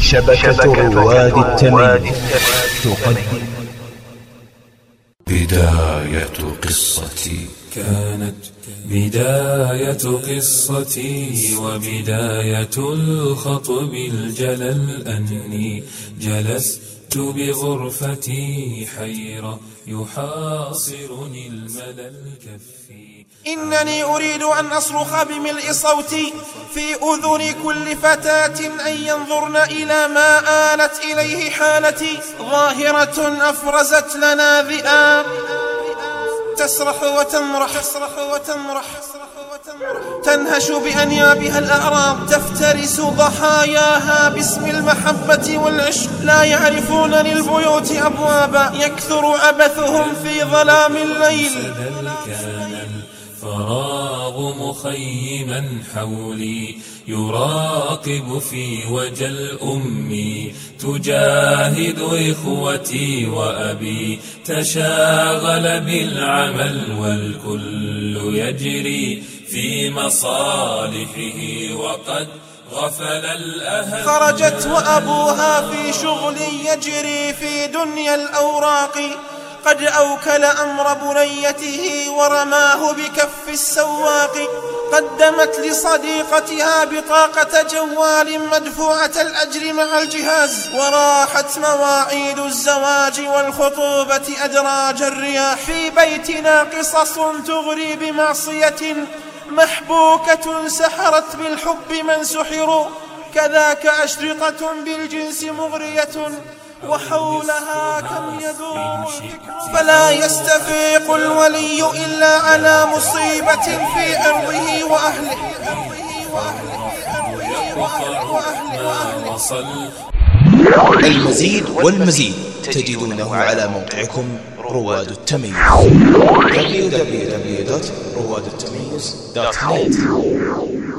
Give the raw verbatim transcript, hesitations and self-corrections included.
شبكة رواد التمييز تقدم بداية قصتي. كانت بداية قصتي وبداية الخطب الجلل أني جلست بغرفتي حيرة يحاصرني الملل كفي. إنني أريد أن أصرخ بملء صوتي في أذن كل فتاة أن ينظرن إلى ما آلت إليه حالتي. ظاهرة أفرزت لنا ذئاب تسرح وتمرح تسرح وتمرح تنهش بأنيابها الأعراض، تفترس ضحاياها باسم المحبة والعشق. لا يعرفون للبيوت أبوابا، يكثر عبثهم في ظلام الليل. فراغ مخيما حولي يراقب في وجه الأم، تجاهد إخوتي وأبي تشاغل بالعمل، والكل يجري في مصالحه وقد غفل الأهل. خرجت وأبوها في شغل يجري في دنيا الأوراق، قد أوكل أمر بنيته ورماه بكف السواق. قدمت لصديقتها بطاقة جوال مدفوعة الأجر مع الجهاز، وراحت مواعيد الزواج والخطوبة أدراج الرياح. في بيتنا قصص تغري بمعصية محبوكة سحرت بالحب من سحروا، كذاك أشرطة بالجنس مغرية وحولها كم يدور الفكر. فلا يستفيق الولي إلا على مصيبة في عرضه وأهله. المزيد والمزيد تجدونه على موقعكم رواد التمييز دبليو دبليو دبليو دوت رواد التمييز دوت نت.